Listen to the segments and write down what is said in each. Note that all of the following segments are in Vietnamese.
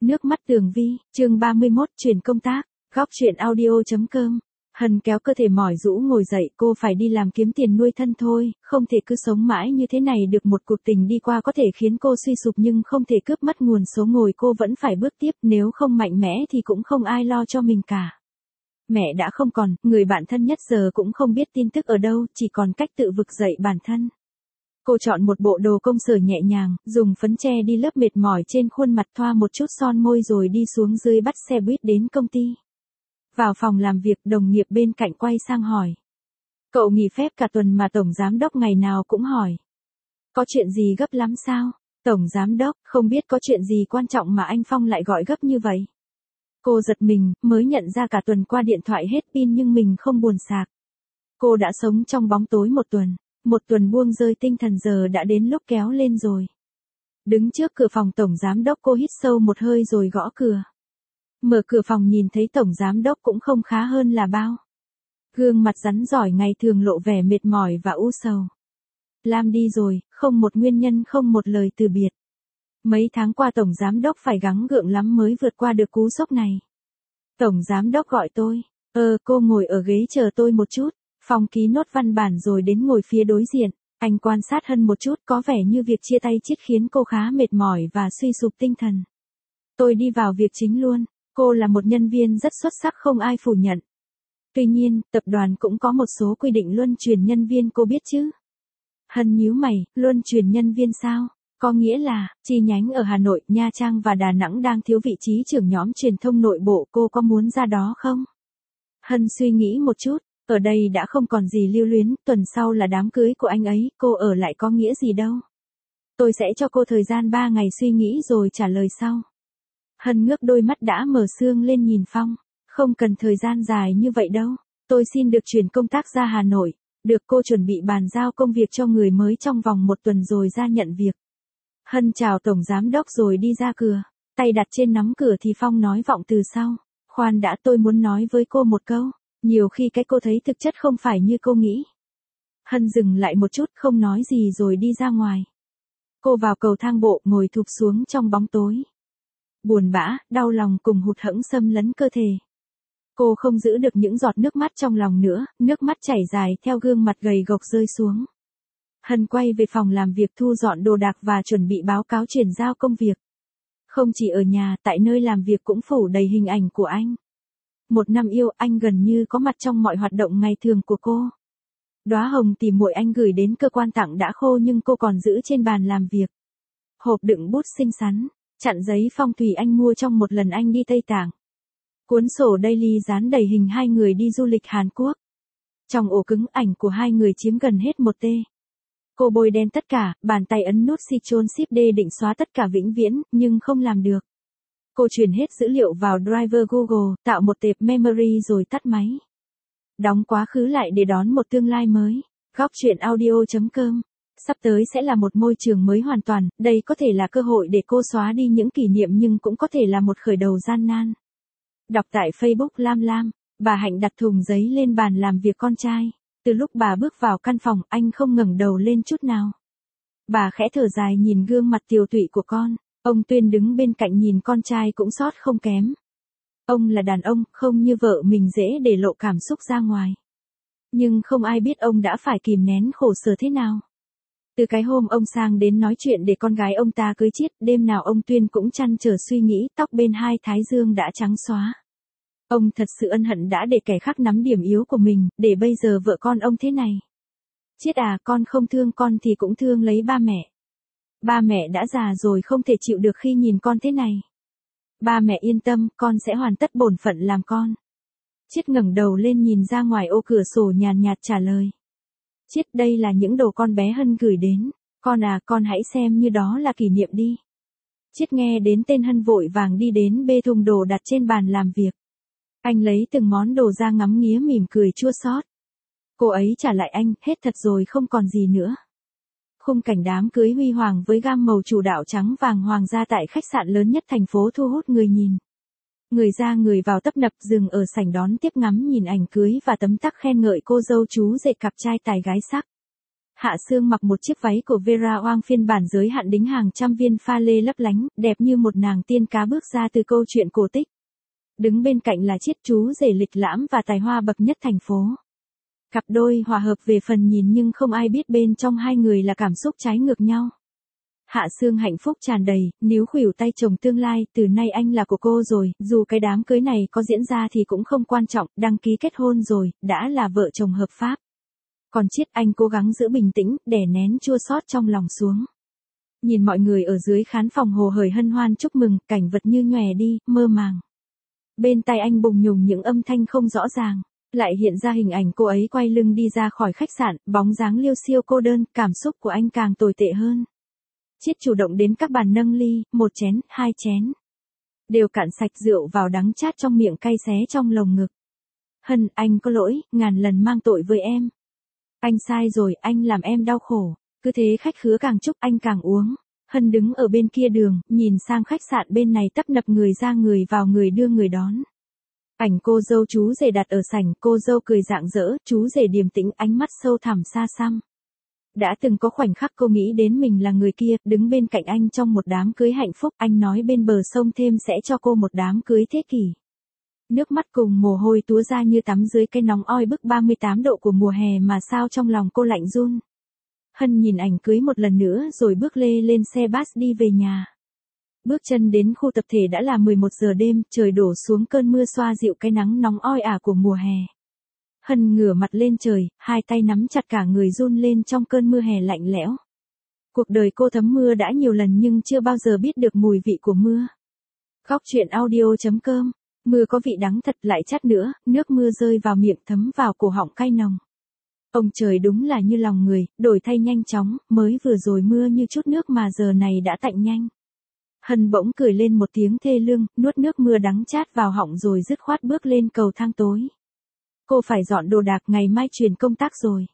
Nước mắt Tường Vi, chương 31, chuyển công tác, góc chuyện audio.com. Hân kéo cơ thể mỏi rũ ngồi dậy, cô phải đi làm kiếm tiền nuôi thân thôi, không thể cứ sống mãi như thế này được. Một cuộc tình đi qua có thể khiến cô suy sụp nhưng không thể cướp mất nguồn sống ngồi, cô vẫn phải bước tiếp, nếu không mạnh mẽ thì cũng không ai lo cho mình cả. Mẹ đã không còn, người bạn thân nhất giờ cũng không biết tin tức ở đâu, chỉ còn cách tự vực dậy bản thân. Cô chọn một bộ đồ công sở nhẹ nhàng, dùng phấn che đi lớp mệt mỏi trên khuôn mặt, thoa một chút son môi rồi đi xuống dưới bắt xe buýt đến công ty. Vào phòng làm việc, đồng nghiệp bên cạnh quay sang hỏi. Cậu nghỉ phép cả tuần mà tổng giám đốc ngày nào cũng hỏi. Có chuyện gì gấp lắm sao? Tổng giám đốc, không biết có chuyện gì quan trọng mà anh Phong lại gọi gấp như vậy. Cô giật mình, mới nhận ra cả tuần qua điện thoại hết pin nhưng mình không buồn sạc. Cô đã sống trong bóng tối một tuần buông rơi tinh thần, giờ đã đến lúc kéo lên rồi. Đứng trước cửa phòng tổng giám đốc, cô hít sâu một hơi rồi gõ cửa. Mở cửa phòng nhìn thấy tổng giám đốc cũng không khá hơn là bao. Gương mặt rắn rỏi ngày thường lộ vẻ mệt mỏi và u sầu. Lam đi rồi, không một nguyên nhân, không một lời từ biệt. Mấy tháng qua tổng giám đốc phải gắng gượng lắm mới vượt qua được cú sốc này. Tổng giám đốc gọi tôi. Cô ngồi ở ghế chờ tôi một chút. Phong ký nốt văn bản rồi đến ngồi phía đối diện. Anh quan sát Hân một chút, có vẻ như việc chia tay Chiết khiến cô khá mệt mỏi và suy sụp tinh thần. Tôi đi vào việc chính luôn. Cô là một nhân viên rất xuất sắc, không ai phủ nhận. Tuy nhiên, tập đoàn cũng có một số quy định luân chuyển nhân viên, cô biết chứ? Hân nhíu mày, luân chuyển nhân viên sao? Có nghĩa là, chi nhánh ở Hà Nội, Nha Trang và Đà Nẵng đang thiếu vị trí trưởng nhóm truyền thông nội bộ, cô có muốn ra đó không? Hân suy nghĩ một chút. Ở đây đã không còn gì lưu luyến, tuần sau là đám cưới của anh ấy, cô ở lại có nghĩa gì đâu. Tôi sẽ cho cô thời gian 3 ngày suy nghĩ rồi trả lời sau. Hân ngước đôi mắt đã mở sương lên nhìn Phong. Không cần thời gian dài như vậy đâu. Tôi xin được chuyển công tác ra Hà Nội. Được, cô chuẩn bị bàn giao công việc cho người mới trong vòng 1 tuần rồi ra nhận việc. Hân chào tổng giám đốc rồi đi ra cửa. Tay đặt trên nắm cửa thì Phong nói vọng từ sau. Khoan đã, tôi muốn nói với cô một câu. Nhiều khi cái cô thấy thực chất không phải như cô nghĩ. Hân dừng lại một chút, không nói gì rồi đi ra ngoài. Cô vào cầu thang bộ, ngồi thụp xuống trong bóng tối. Buồn bã, đau lòng cùng hụt hẫng xâm lấn cơ thể. Cô không giữ được những giọt nước mắt trong lòng nữa, nước mắt chảy dài theo gương mặt gầy gộc rơi xuống. Hân quay về phòng làm việc, thu dọn đồ đạc và chuẩn bị báo cáo chuyển giao công việc. Không chỉ ở nhà, tại nơi làm việc cũng phủ đầy hình ảnh của anh. 1 năm yêu, anh gần như có mặt trong mọi hoạt động ngày thường của cô. Đóa hồng tỉ muội anh gửi đến cơ quan tặng đã khô nhưng cô còn giữ trên bàn làm việc. Hộp đựng bút xinh xắn, chặn giấy phong thủy anh mua trong một lần anh đi Tây Tạng. Cuốn sổ daily dán đầy hình 2 người đi du lịch Hàn Quốc. Trong ổ cứng, ảnh của 2 người chiếm gần hết 1 T. Cô bôi đen tất cả, bàn tay ấn nút Ctrl Shift D định xóa tất cả vĩnh viễn, nhưng không làm được. Cô truyền hết dữ liệu vào driver Google, tạo một tệp memory rồi tắt máy. Đóng quá khứ lại để đón một tương lai mới. Góc chuyện audio.com. Sắp tới sẽ là một môi trường mới hoàn toàn, đây có thể là cơ hội để cô xóa đi những kỷ niệm nhưng cũng có thể là một khởi đầu gian nan. Đọc tại Facebook Lam Lam, bà Hạnh đặt thùng giấy lên bàn làm việc con trai. Từ lúc bà bước vào căn phòng, anh không ngẩng đầu lên chút nào. Bà khẽ thở dài nhìn gương mặt tiều tụy của con. Ông Tuyên đứng bên cạnh nhìn con trai cũng xót không kém. Ông là đàn ông, không như vợ mình dễ để lộ cảm xúc ra ngoài. Nhưng không ai biết ông đã phải kìm nén khổ sở thế nào. Từ cái hôm ông sang đến nói chuyện để con gái ông ta cưới Chiết, đêm nào ông Tuyên cũng trăn trở suy nghĩ, tóc bên 2 thái dương đã trắng xóa. Ông thật sự ân hận đã để kẻ khác nắm điểm yếu của mình, để bây giờ vợ con ông thế này. Chiết à, con không thương con thì cũng thương lấy ba mẹ. Ba mẹ đã già rồi, không thể chịu được khi nhìn con thế này. Ba mẹ yên tâm, con sẽ hoàn tất bổn phận làm con. Chiết ngẩng đầu lên nhìn ra ngoài ô cửa sổ nhàn nhạt trả lời. Chiết, đây là những đồ con bé Hân gửi đến. Con à, con hãy xem như đó là kỷ niệm đi. Chiết nghe đến tên Hân vội vàng đi đến bê thùng đồ đặt trên bàn làm việc. Anh lấy từng món đồ ra ngắm nghía mỉm cười chua xót. Cô ấy trả lại anh, hết thật rồi, không còn gì nữa. Khung cảnh đám cưới huy hoàng với gam màu chủ đạo trắng vàng hoàng gia tại khách sạn lớn nhất thành phố thu hút người nhìn. Người ra người vào tấp nập, dừng ở sảnh đón tiếp ngắm nhìn ảnh cưới và tấm tắc khen ngợi cô dâu chú rể cặp trai tài gái sắc. Hạ Sương mặc một chiếc váy của Vera Wang phiên bản giới hạn đính hàng trăm viên pha lê lấp lánh, đẹp như một nàng tiên cá bước ra từ câu chuyện cổ tích. Đứng bên cạnh là chiết chú rể lịch lãm và tài hoa bậc nhất thành phố. Cặp đôi hòa hợp về phần nhìn nhưng không ai biết bên trong hai người là cảm xúc trái ngược nhau. Hạ Sương hạnh phúc tràn đầy, níu khuỷu tay chồng tương lai, từ nay anh là của cô rồi, dù cái đám cưới này có diễn ra thì cũng không quan trọng, đăng ký kết hôn rồi, đã là vợ chồng hợp pháp. Còn Chiết, anh cố gắng giữ bình tĩnh, đè nén chua xót trong lòng xuống. Nhìn mọi người ở dưới khán phòng hồ hởi hân hoan chúc mừng, cảnh vật như nhòe đi, mơ màng. Bên tai anh bùng nhùng những âm thanh không rõ ràng, lại hiện ra hình ảnh cô ấy quay lưng đi ra khỏi khách sạn, bóng dáng liêu xiêu cô đơn, cảm xúc của anh càng tồi tệ hơn. Chiết chủ động đến các bàn nâng ly, một chén, hai chén. Đều cạn sạch rượu vào đắng chát trong miệng cay xé trong lồng ngực. Hân, anh có lỗi, ngàn lần mang tội với em. Anh sai rồi, anh làm em đau khổ. Cứ thế khách khứa càng chúc anh càng uống. Hân đứng ở bên kia đường, nhìn sang khách sạn bên này tấp nập người ra người vào người đưa người đón. Ảnh cô dâu chú rể đặt ở sảnh, cô dâu cười rạng rỡ, chú rể điềm tĩnh, ánh mắt sâu thẳm xa xăm. Đã từng có khoảnh khắc cô nghĩ đến mình là người kia, đứng bên cạnh anh trong một đám cưới hạnh phúc, anh nói bên bờ sông thêm sẽ cho cô một đám cưới thế kỷ. Nước mắt cùng mồ hôi túa ra như tắm dưới cái nóng oi bức 38 độ của mùa hè mà sao trong lòng cô lạnh run. Hân nhìn ảnh cưới một lần nữa rồi bước lê lên xe bus đi về nhà. Bước chân đến khu tập thể đã là 11 giờ đêm, trời đổ xuống cơn mưa xoa dịu cái nắng nóng oi ả của mùa hè. Hân ngửa mặt lên trời, hai tay nắm chặt cả người run lên trong cơn mưa hè lạnh lẽo. Cuộc đời cô thấm mưa đã nhiều lần nhưng chưa bao giờ biết được mùi vị của mưa. Góc truyện audio.com. Mưa có vị đắng thật lại chát nữa, nước mưa rơi vào miệng thấm vào cổ họng cay nồng. Ông trời đúng là như lòng người, đổi thay nhanh chóng, mới vừa rồi mưa như chút nước mà giờ này đã tạnh nhanh. Hân bỗng cười lên một tiếng thê lương, nuốt nước mưa đắng chát vào họng rồi dứt khoát bước lên cầu thang tối. Cô phải dọn đồ đạc, ngày mai chuyển công tác rồi.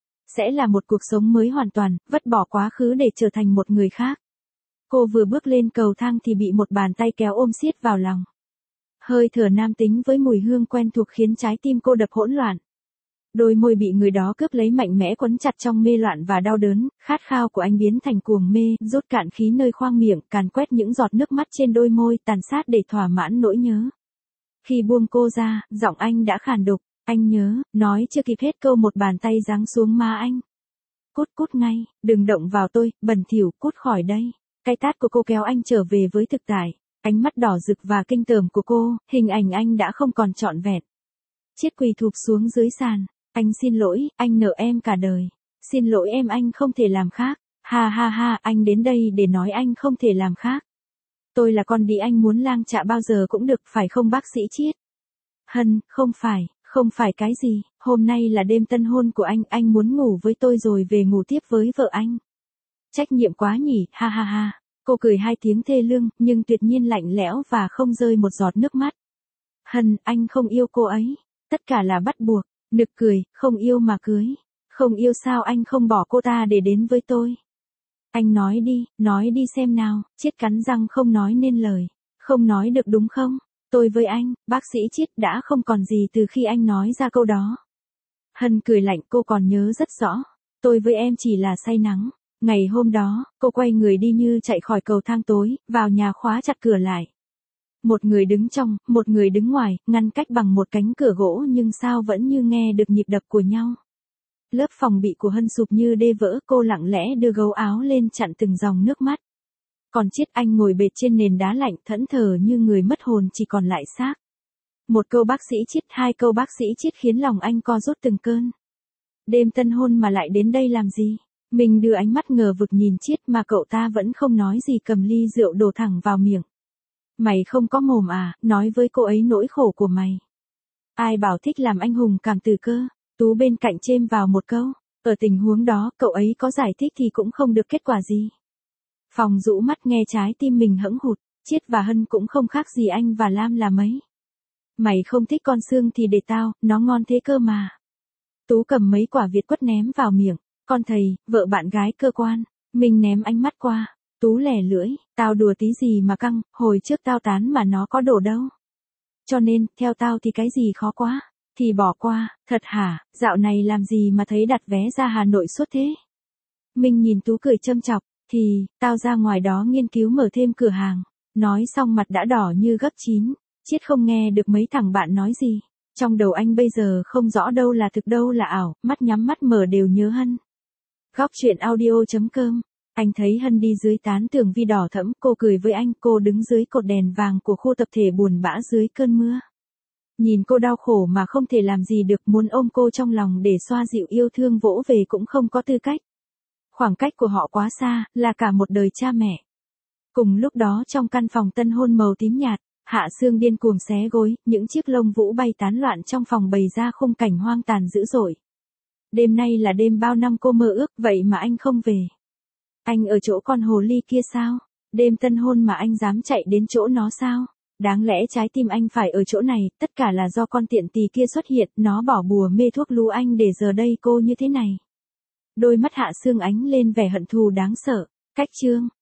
Sẽ là một cuộc sống mới hoàn toàn, vứt bỏ quá khứ để trở thành một người khác. Cô vừa bước lên cầu thang thì bị một bàn tay kéo ôm siết vào lòng. Hơi thở nam tính với mùi hương quen thuộc khiến trái tim cô đập hỗn loạn. Đôi môi bị người đó cướp lấy mạnh mẽ quấn chặt trong mê loạn và đau đớn, khát khao của anh biến thành cuồng mê, rút cạn khí nơi khoang miệng, càn quét những giọt nước mắt trên đôi môi, tàn sát để thỏa mãn nỗi nhớ. Khi buông cô ra, giọng anh đã khàn đục, anh nhớ, nói chưa kịp hết câu một bàn tay giáng xuống má anh. Cút cút ngay, đừng động vào tôi, bẩn thỉu, cút khỏi đây. Cái tát của cô kéo anh trở về với thực tại. Ánh mắt đỏ rực và kinh tởm của cô, hình ảnh anh đã không còn trọn vẹn. Chiết quỳ thụp xuống dưới sàn. Anh xin lỗi, anh nợ em cả đời. Xin lỗi em, anh không thể làm khác. Ha ha ha, anh đến đây để nói anh không thể làm khác. Tôi là con đĩ anh muốn lang chạ bao giờ cũng được, phải không bác sĩ Chiết? Hân, không phải cái gì, hôm nay là đêm tân hôn của anh muốn ngủ với tôi rồi về ngủ tiếp với vợ anh. Trách nhiệm quá nhỉ, ha ha ha. Cô cười hai tiếng thê lương, nhưng tuyệt nhiên lạnh lẽo và không rơi một giọt nước mắt. Hân, anh không yêu cô ấy. Tất cả là bắt buộc. Nực cười, không yêu mà cưới. Không yêu sao anh không bỏ cô ta để đến với tôi? Anh nói đi xem nào. Chiết cắn răng không nói nên lời. Không nói được đúng không? Tôi với anh, bác sĩ Chiết đã không còn gì từ khi anh nói ra câu đó. Hân cười lạnh, cô còn nhớ rất rõ. Tôi với em chỉ là say nắng. Ngày hôm đó, cô quay người đi như chạy khỏi cầu thang tối, vào nhà khóa chặt cửa lại. Một người đứng trong, một người đứng ngoài, ngăn cách bằng một cánh cửa gỗ nhưng sao vẫn như nghe được nhịp đập của nhau. Lớp phòng bị của Hân sụp như đê vỡ, cô lặng lẽ đưa gấu áo lên chặn từng dòng nước mắt. Còn Chiết, anh ngồi bệt trên nền đá lạnh, thẫn thờ như người mất hồn chỉ còn lại xác. Một câu bác sĩ Chiết, hai câu bác sĩ Chiết khiến lòng anh co rút từng cơn. Đêm tân hôn mà lại đến đây làm gì? Mình đưa ánh mắt ngờ vực nhìn Chiết mà cậu ta vẫn không nói gì, cầm ly rượu đổ thẳng vào miệng. Mày không có mồm à, nói với cô ấy nỗi khổ của mày. Ai bảo thích làm anh hùng cảm tử cơ? Tú bên cạnh chêm vào một câu. Ở tình huống đó, cậu ấy có giải thích thì cũng không được kết quả gì. Phòng rũ mắt nghe trái tim mình hẫng hụt. Chiết và Hân cũng không khác gì anh và Lam là mấy. Mày không thích con xương thì để tao, nó ngon thế cơ mà. Tú cầm mấy quả Việt quất ném vào miệng. Con thầy, vợ bạn gái cơ quan. Mình ném ánh mắt qua. Tú lẻ lưỡi, tao đùa tí gì mà căng, hồi trước tao tán mà nó có đổ đâu. Cho nên, theo tao thì cái gì khó quá, thì bỏ qua. Thật hả, dạo này làm gì mà thấy đặt vé ra Hà Nội suốt thế? Minh nhìn Tú cười châm chọc, thì, tao ra ngoài đó nghiên cứu mở thêm cửa hàng. Nói xong mặt đã đỏ như gấp chín. Chiết không nghe được mấy thằng bạn nói gì. Trong đầu anh bây giờ không rõ đâu là thực đâu là ảo, mắt nhắm mắt mở đều nhớ Hân. Góc chuyện audio.com. Anh thấy Hân đi dưới tán tường vi đỏ thẫm, cô cười với anh, cô đứng dưới cột đèn vàng của khu tập thể buồn bã dưới cơn mưa. Nhìn cô đau khổ mà không thể làm gì được, muốn ôm cô trong lòng để xoa dịu yêu thương vỗ về cũng không có tư cách. Khoảng cách của họ quá xa, là cả một đời cha mẹ. Cùng lúc đó trong căn phòng tân hôn màu tím nhạt, Hạ Sương điên cuồng xé gối, những chiếc lông vũ bay tán loạn trong phòng bày ra khung cảnh hoang tàn dữ dội. Đêm nay là đêm bao năm cô mơ ước, vậy mà anh không về. Anh ở chỗ con hồ ly kia sao? Đêm tân hôn mà anh dám chạy đến chỗ nó sao? Đáng lẽ trái tim anh phải ở chỗ này, tất cả là do con tiện tỳ kia xuất hiện, nó bỏ bùa mê thuốc lú anh để giờ đây cô như thế này. Đôi mắt Hạ Sương ánh lên vẻ hận thù đáng sợ. Cách chương